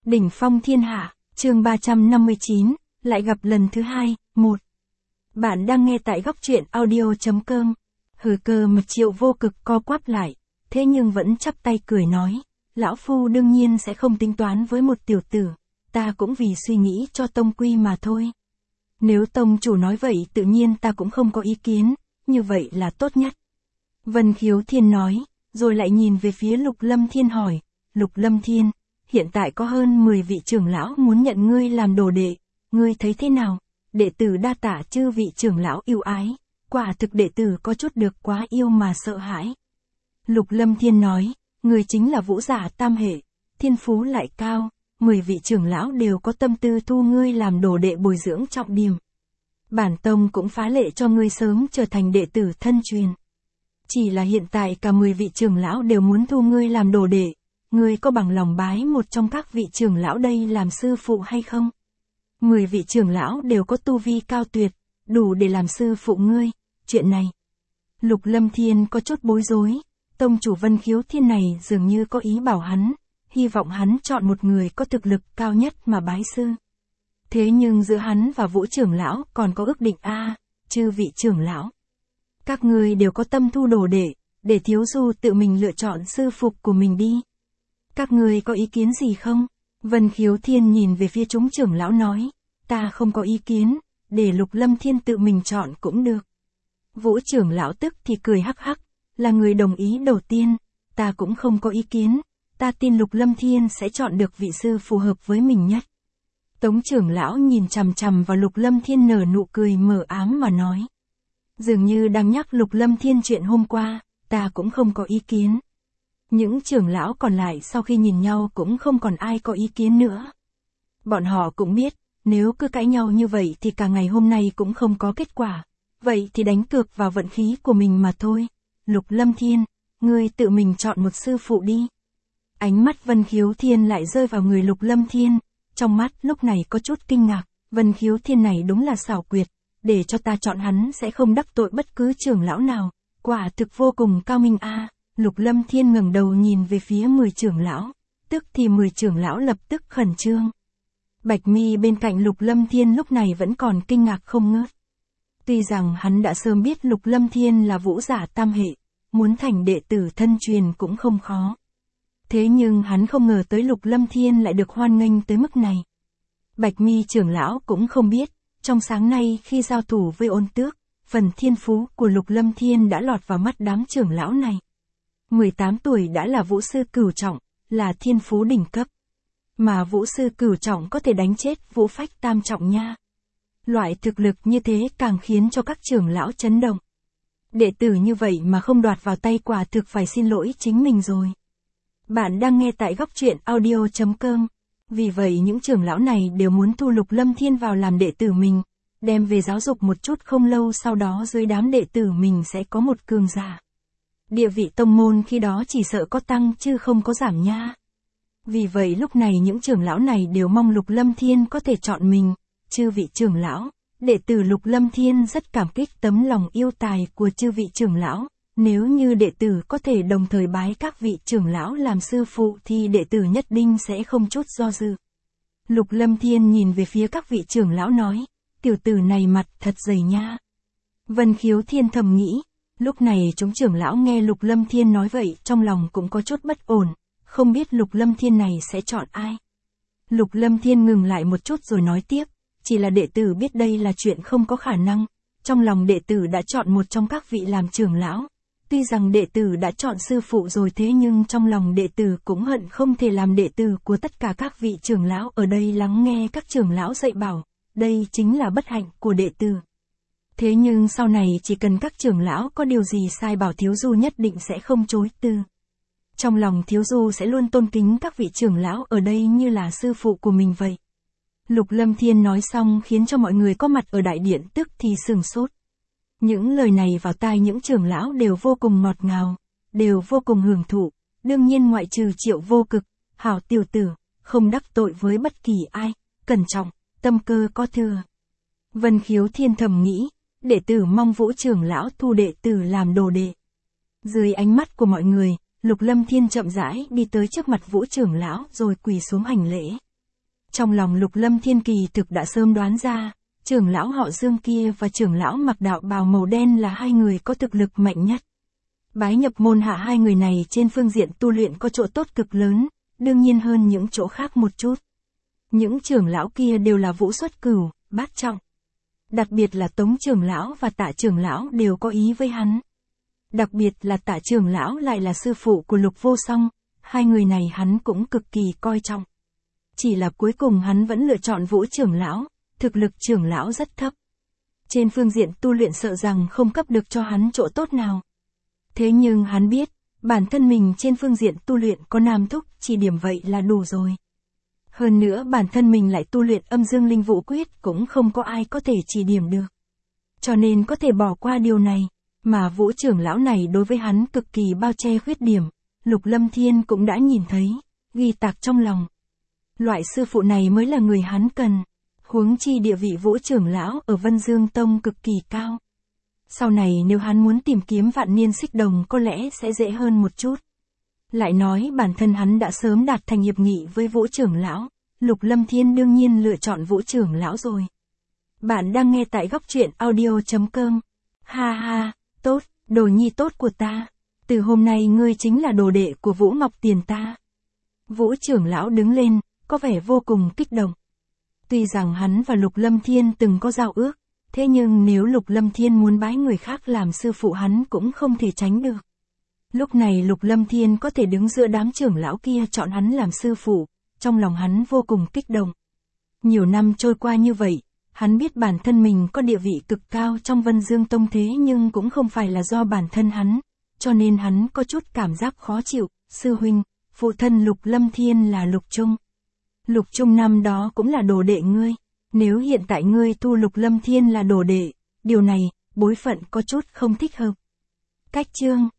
Đỉnh phong thiên hạ, chương 359, lại gặp lần thứ hai, 1. Bạn đang nghe tại góc truyện audio.com. Hừ Cơ Mật Triệu vô cực co quắp lại, thế nhưng vẫn chắp tay cười nói, lão phu đương nhiên sẽ không tính toán với một tiểu tử, ta cũng vì suy nghĩ cho tông quy mà thôi. Nếu tông chủ nói vậy tự nhiên ta cũng không có ý kiến, như vậy là tốt nhất. Vân Khiếu Thiên nói, rồi lại nhìn về phía Lục Lâm Thiên hỏi, Lục Lâm Thiên, hiện tại có hơn 10 vị trưởng lão muốn nhận ngươi làm đồ đệ, ngươi thấy thế nào? Đệ tử đa tạ chư vị trưởng lão yêu ái, quả thực đệ tử có chút được quá yêu mà sợ hãi. Lục Lâm Thiên nói, ngươi chính là vũ giả tam hệ, thiên phú lại cao, 10 vị trưởng lão đều có tâm tư thu ngươi làm đồ đệ bồi dưỡng trọng điểm. Bản tông cũng phá lệ cho ngươi sớm trở thành đệ tử thân truyền. Chỉ là hiện tại cả 10 vị trưởng lão đều muốn thu ngươi làm đồ đệ, ngươi có bằng lòng bái một trong các vị trưởng lão đây làm sư phụ hay không? 10 vị trưởng lão đều có tu vi cao tuyệt, đủ để làm sư phụ ngươi, chuyện này. Lục Lâm Thiên có chút bối rối, tông chủ Vân Khiếu Thiên này dường như có ý bảo hắn, hy vọng hắn chọn một người có thực lực cao nhất mà bái sư. Thế nhưng giữa hắn và Vũ trưởng lão còn có ước định chư vị trưởng lão. Các ngươi đều có tâm thu đồ đệ, để Thiếu Du tự mình lựa chọn sư phụ của mình đi. Các ngươi có ý kiến gì không? Vân Khiếu Thiên nhìn về phía chúng trưởng lão nói, ta không có ý kiến, để Lục Lâm Thiên tự mình chọn cũng được. Vũ trưởng lão tức thì cười hắc hắc, là người đồng ý đầu tiên, ta cũng không có ý kiến, ta tin Lục Lâm Thiên sẽ chọn được vị sư phù hợp với mình nhất. Tống trưởng lão nhìn chằm chằm vào Lục Lâm Thiên nở nụ cười mờ ám mà nói. Dường như đang nhắc Lục Lâm Thiên chuyện hôm qua, ta cũng không có ý kiến. Những trưởng lão còn lại sau khi nhìn nhau cũng không còn ai có ý kiến nữa. Bọn họ cũng biết, nếu cứ cãi nhau như vậy thì cả ngày hôm nay cũng không có kết quả. Vậy thì đánh cược vào vận khí của mình mà thôi. Lục Lâm Thiên, ngươi tự mình chọn một sư phụ đi. Ánh mắt Vân Khiếu Thiên lại rơi vào người Lục Lâm Thiên, trong mắt lúc này có chút kinh ngạc, Vân Khiếu Thiên này đúng là xảo quyệt, để cho ta chọn hắn sẽ không đắc tội bất cứ trưởng lão nào, quả thực vô cùng cao minh Lục Lâm Thiên ngẩng đầu nhìn về phía 10 trưởng lão, tức thì 10 trưởng lão lập tức khẩn trương. Bạch Mi bên cạnh Lục Lâm Thiên lúc này vẫn còn kinh ngạc không ngớt. Tuy rằng hắn đã sớm biết Lục Lâm Thiên là vũ giả tam hệ, muốn thành đệ tử thân truyền cũng không khó. Thế nhưng hắn không ngờ tới Lục Lâm Thiên lại được hoan nghênh tới mức này. Bạch Mi trưởng lão cũng không biết, trong sáng nay khi giao thủ với Ôn Tước, phần thiên phú của Lục Lâm Thiên đã lọt vào mắt đám trưởng lão này. 18 tuổi đã là vũ sư cửu trọng, là thiên phú đỉnh cấp. Mà vũ sư cửu trọng có thể đánh chết vũ phách tam trọng nha. Loại thực lực như thế càng khiến cho các trưởng lão chấn động. Đệ tử như vậy mà không đoạt vào tay quả thực phải xin lỗi chính mình rồi. Bạn đang nghe tại góc truyện audio.com. Vì vậy những trưởng lão này đều muốn thu Lục Lâm Thiên vào làm đệ tử mình, đem về giáo dục một chút, không lâu sau đó dưới đám đệ tử mình sẽ có một cường giả. Địa vị tông môn khi đó chỉ sợ có tăng chứ không có giảm nha. Vì vậy lúc này những trưởng lão này đều mong Lục Lâm Thiên có thể chọn mình. Chư vị trưởng lão, đệ tử Lục Lâm Thiên rất cảm kích tấm lòng yêu tài của chư vị trưởng lão. Nếu như đệ tử có thể đồng thời bái các vị trưởng lão làm sư phụ thì đệ tử nhất định sẽ không chút do dự. Lục Lâm Thiên nhìn về phía các vị trưởng lão nói, tiểu tử này mặt thật dày nha. Vân Khiếu Thiên thầm nghĩ, lúc này chúng trưởng lão nghe Lục Lâm Thiên nói vậy trong lòng cũng có chút bất ổn, không biết Lục Lâm Thiên này sẽ chọn ai. Lục Lâm Thiên ngừng lại một chút rồi nói tiếp, chỉ là đệ tử biết đây là chuyện không có khả năng, trong lòng đệ tử đã chọn một trong các vị làm trưởng lão. Tuy rằng đệ tử đã chọn sư phụ rồi thế nhưng trong lòng đệ tử cũng hận không thể làm đệ tử của tất cả các vị trưởng lão ở đây lắng nghe các trưởng lão dạy bảo, đây chính là bất hạnh của đệ tử. Thế nhưng sau này chỉ cần các trưởng lão có điều gì sai bảo Thiếu Du nhất định sẽ không chối từ. Trong lòng Thiếu Du sẽ luôn tôn kính các vị trưởng lão ở đây như là sư phụ của mình vậy. Lục Lâm Thiên nói xong khiến cho mọi người có mặt ở đại điện tức thì sửng sốt. Những lời này vào tai những trưởng lão đều vô cùng ngọt ngào, đều vô cùng hưởng thụ, đương nhiên ngoại trừ Triệu Vô Cực, hảo tiểu tử, không đắc tội với bất kỳ ai, cẩn trọng, tâm cơ có thừa. Vân Khiếu Thiên thầm nghĩ, đệ tử mong Vũ trưởng lão thu đệ tử làm đồ đệ. Dưới ánh mắt của mọi người, Lục Lâm Thiên chậm rãi đi tới trước mặt Vũ trưởng lão rồi quỳ xuống hành lễ. Trong lòng Lục Lâm Thiên kỳ thực đã sớm đoán ra, trưởng lão họ Dương kia và trưởng lão mặc đạo bào màu đen là hai người có thực lực mạnh nhất. Bái nhập môn hạ hai người này trên phương diện tu luyện có chỗ tốt cực lớn, đương nhiên hơn những chỗ khác một chút. Những trưởng lão kia đều là vũ xuất cửu, bát trọng. Đặc biệt là Tống trưởng lão và Tạ trưởng lão đều có ý với hắn. Đặc biệt là Tạ trưởng lão lại là sư phụ của Lục Vô Song, hai người này hắn cũng cực kỳ coi trọng. Chỉ là cuối cùng hắn vẫn lựa chọn Vũ trưởng lão, thực lực trưởng lão rất thấp. Trên phương diện tu luyện sợ rằng không cấp được cho hắn chỗ tốt nào. Thế nhưng hắn biết, bản thân mình trên phương diện tu luyện có Nam Thúc chỉ điểm vậy là đủ rồi. Hơn nữa bản thân mình lại tu luyện Âm Dương Linh Vũ Quyết cũng không có ai có thể chỉ điểm được. Cho nên có thể bỏ qua điều này, mà Vũ trưởng lão này đối với hắn cực kỳ bao che khuyết điểm, Lục Lâm Thiên cũng đã nhìn thấy, ghi tạc trong lòng. Loại sư phụ này mới là người hắn cần, huống chi địa vị Vũ trưởng lão ở Vân Dương Tông cực kỳ cao. Sau này nếu hắn muốn tìm kiếm Vạn Niên Xích Đồng có lẽ sẽ dễ hơn một chút. Lại nói bản thân hắn đã sớm đạt thành hiệp nghị với Vũ trưởng lão, Lục Lâm Thiên đương nhiên lựa chọn Vũ trưởng lão rồi. Bạn đang nghe tại góc truyện audio.com. Ha ha, tốt, đồ nhi tốt của ta. Từ hôm nay ngươi chính là đồ đệ của Vũ Ngọc Tiền ta. Vũ trưởng lão đứng lên, có vẻ vô cùng kích động. Tuy rằng hắn và Lục Lâm Thiên từng có giao ước, thế nhưng nếu Lục Lâm Thiên muốn bái người khác làm sư phụ hắn cũng không thể tránh được. Lúc này Lục Lâm Thiên có thể đứng giữa đám trưởng lão kia chọn hắn làm sư phụ, trong lòng hắn vô cùng kích động. Nhiều năm trôi qua như vậy, hắn biết bản thân mình có địa vị cực cao trong Vân Dương Tông thế nhưng cũng không phải là do bản thân hắn, cho nên hắn có chút cảm giác khó chịu. Sư huynh, phụ thân Lục Lâm Thiên là Lục Trung. Lục Trung năm đó cũng là đồ đệ ngươi, nếu hiện tại ngươi thu Lục Lâm Thiên là đồ đệ, điều này, bối phận có chút không thích hợp. Cách chương